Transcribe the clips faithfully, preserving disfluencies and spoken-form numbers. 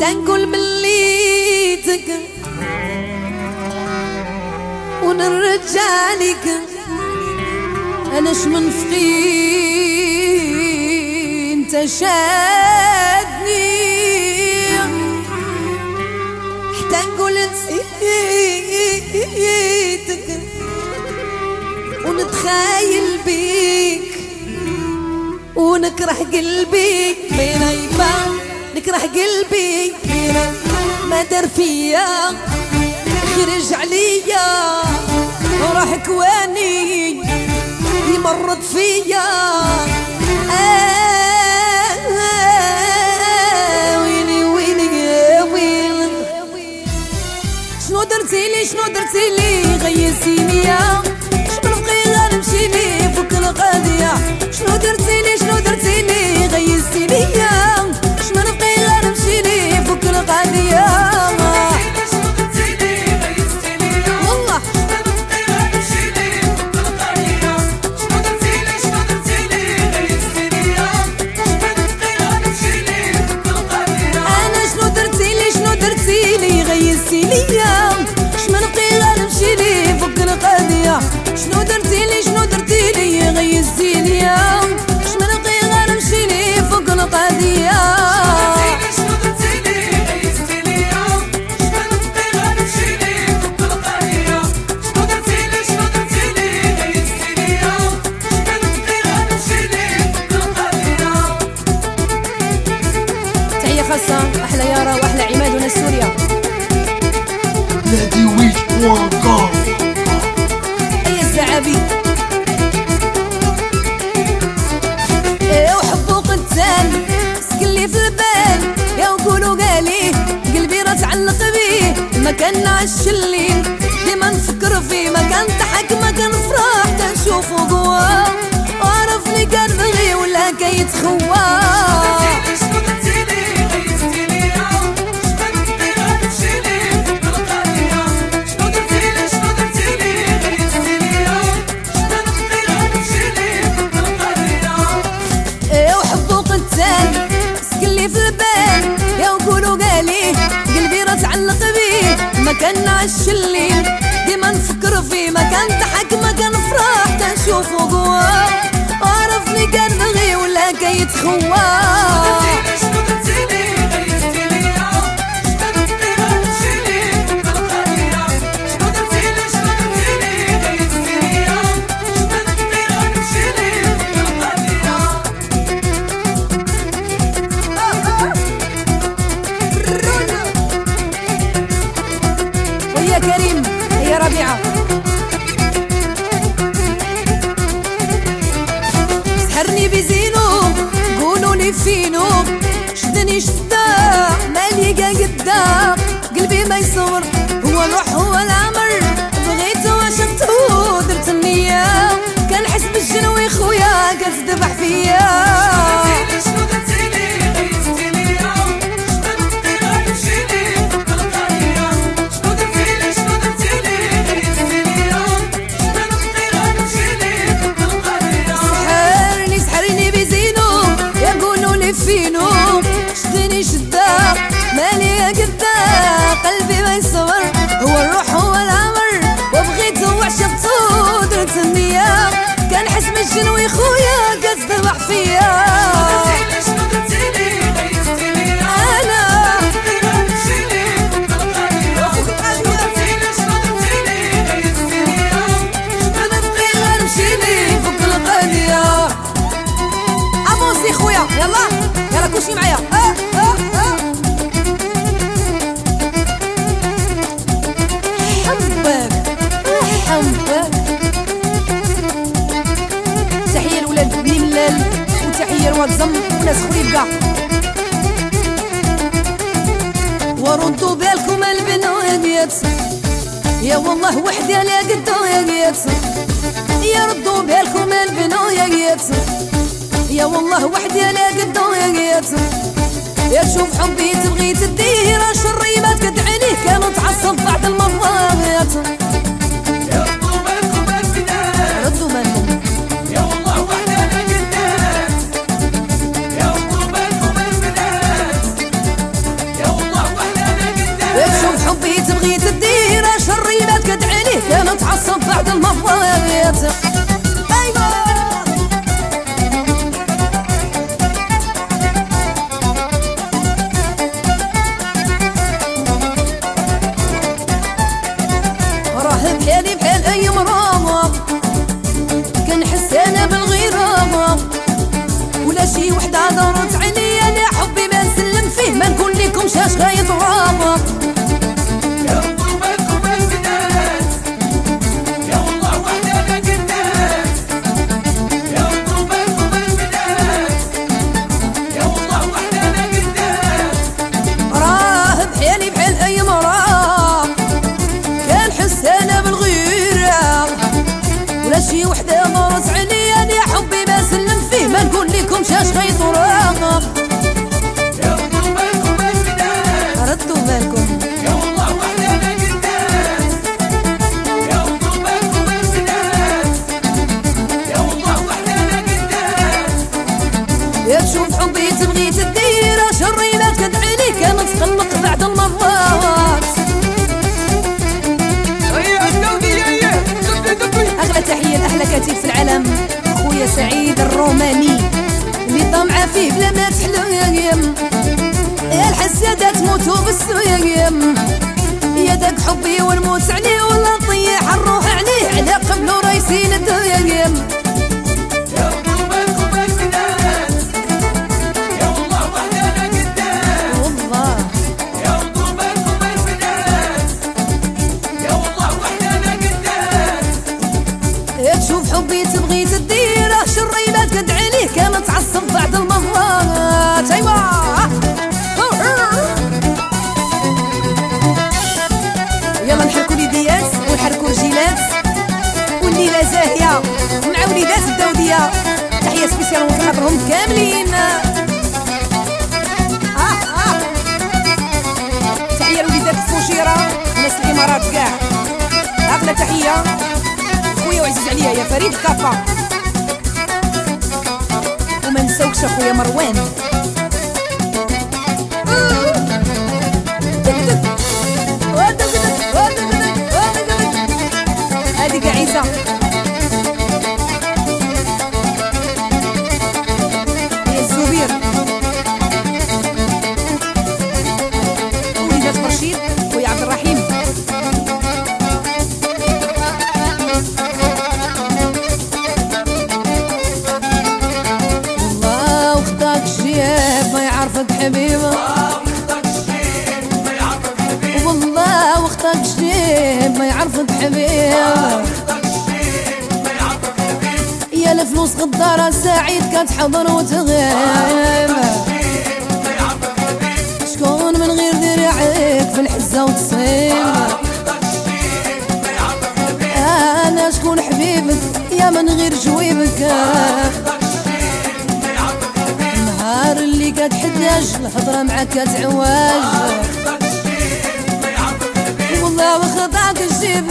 تنقول مليتك ونرجعلك انا شمن فقي انت شادني حتى نقول نسيتك ونتخايل بيك ونكره قلبي بين يبان نكره قلبي ما دار فيا خرج عليا وراح كواني يمرض فيا آه ويلي ويلي يا ويلي شنو درتيلي شنو درتيلي غيسيني يا شنو بقي غنمشي لي فوق القضية شنو درتيلي شنو درتيلي غيسيني يا شنو بقي غنمشي لي فوق القضية شنو درتيلي شنو درتيلي غيزتيلي يا شمن بقي غنمشي لي فوق القضية شنو درتيلي غيزتيلي يا شمن بقي غنمشي لي فوق القضية شنو درتيلي شنو درتيلي غيزتيلي يا شمن بقي غنمشي لي فوق القضية. تحية خاصة أحلى يارا وأحلى عماد وناس سوريا. نادي ويج بوان كوم الزعابي ايه وحبو قتال سكلي في البال يا وقولوا قالي قلبي راه تعلق بيه ما كان نعش الليل ديما نفكر فيه ما كان ضحك ما كان فرح تنشوفو قواه عارف لي كان بغي ولا كيتخوى ما كان نعش الليل ديما نفكر فيه ما كان ضحك ما كان فرح تنشوفو قواه عارف لي كان بغي ولا كيتخوى يا كريم يا ربيعة سحرني بزينو قولوا لي فينو شدني شدا مالي قدا قلبي ما يصور هو الروح هو العمر بغيته وعشقته درت النية كان حس بالجنوي خويا كتذبح فيا شدني شدا مالي قدا قلبي ما يصور هو الروح هو العمر وبغيته وعشقته درت النية كان حس من الجنوي خويا كتذبح فيا شنو درتيلي غيزتيلي انا شنو بقي غنمشي لي فوق القضية ابوسي خويا يلا يلا كلشي معايا اه اه اه حبك حبك تحية لولاد بني ملال وتحية لواد زم وناس خريب كاع وردوا بالكم البنويات يا والله وحدي على قدويات يا ردوا بالكم البنويات يا والله وحدي على قدويات يا تشوف حبي تبغي تديه راه شري ما تقطعنيه كانوا تعصب بعد المرات يا ردوا بالكم البنات ردوا بالكم يا والله وحدي على قدويات يا ردوا بالكم البنات يا والله حبيت بغيت الديرة شريبات كدعي ليه كانت تعصب بعد المرات. راه بحالي بحال اي مرا كنحس انا بالغيرة ولا شي وحدة دارت عليا لا حبي ما نسلم فيه ما نقول لكمش اش غيطرا. يا طوبالكم البنات يا والله وحدانا قدات. يا طوبالكم البنات يا والله وحدانا قدات. راه بحالي بحال اي مرا كنحس انا بالغيرة ولا شي وحدة دارت عليا لا حبي ما نسلم فيه ما نقول لكمش اش غيطرا. يا طوبالكم البنات ردوا بالكم يا والله وحدانا قدات. يا طوبالكم البنات يا والله وحدانا قدات. يا تشوف حبي تبغي تدير شريبات كدعي لي كانت تقلق بعد المرات. هيا الدودي هيا دبي دبي. اغلى تحيه لاحلى كاتب في العالم خويا سعيد الروماني اللي طامعه فيه بلا ما تحلم. يا الحسادة تموتوا بالسويم يا داك حبي ونموت عليه ولا نطيح الروح عليه على قبلو رايسين الدويم. يا طوبالكم البنات يا والله وحدانا قدات. والله يا طوبالكم البنات يا والله وحدانا قدات. يا تشوف حبي تبغي تديره شريبات كدعي ليه كانت تعصب بعد المرات. ايوا يلا نحركوا اليديات ونحركوا الرجيلات والليله زاهيه مع وليدات الدوديه. تحيه سبيسيال ونخاطرهم كاملين. آه آه. تحيه لوليدات الفوشيره ناس الامارات كاع. اغلى تحيه خويا وعزيز عليا يا فريد كافا وما نساوكش اخويا مروان. هاديك عيسى يا الزبير وليدات مرشيد خويا عبد الرحيم. والله وخداك الشيب ما يعرفك حبيبه. والله واختك شريب ما يعرفك حبيب. يا الفلوس غدارة سعيد كتحضر وتغيب. شكون من غير دراعيك في الحزة وتصيب. انا شكون حبيبك يا من غير جويبك. النهار اللي كتحتاج الهضرة معاك كتعواج. والله وخدعك الجيب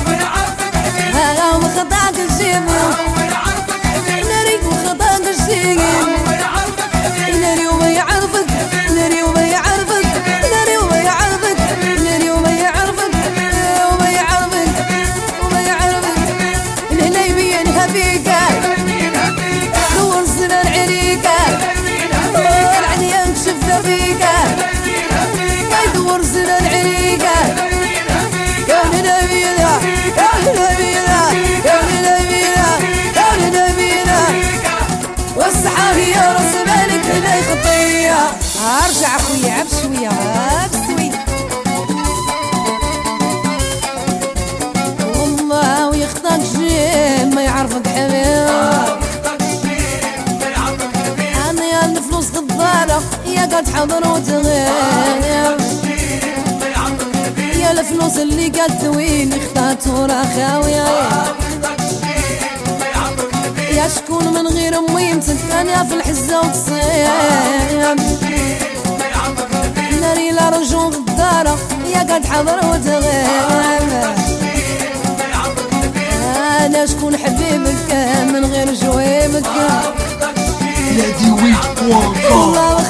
ها وخدعك الجيب ناري وخدعك الجيب ناري وما يعرفك ناري وما يعرفك ناري وما يعرفك ناري وما يعرفك وما يعرفك وما يعرفك الهلا يبينها فيك دور الزمان عليك دور عليا نكشف فيك يدور الزمان عليك. يا نبينا يا نبينا يا نبينا يا نبينا والصحة هي راس بالك هنا خطية. ارجع اخويا عب شوية عب شوية. والله ويخطاك جيب ما يعرفك حبيب. انا يا الفلوس غدارة يا قد حضر وتغيب. يا الفلوس اللي قد تويني خطات ورا خاوية. يا شكون من غير امي مسكانة في الحزة وتصيب. ناري لا رجو غدارة يا قد حضر وتغيب. انا شكون حبيبك من غير جويبك. يا دي ويك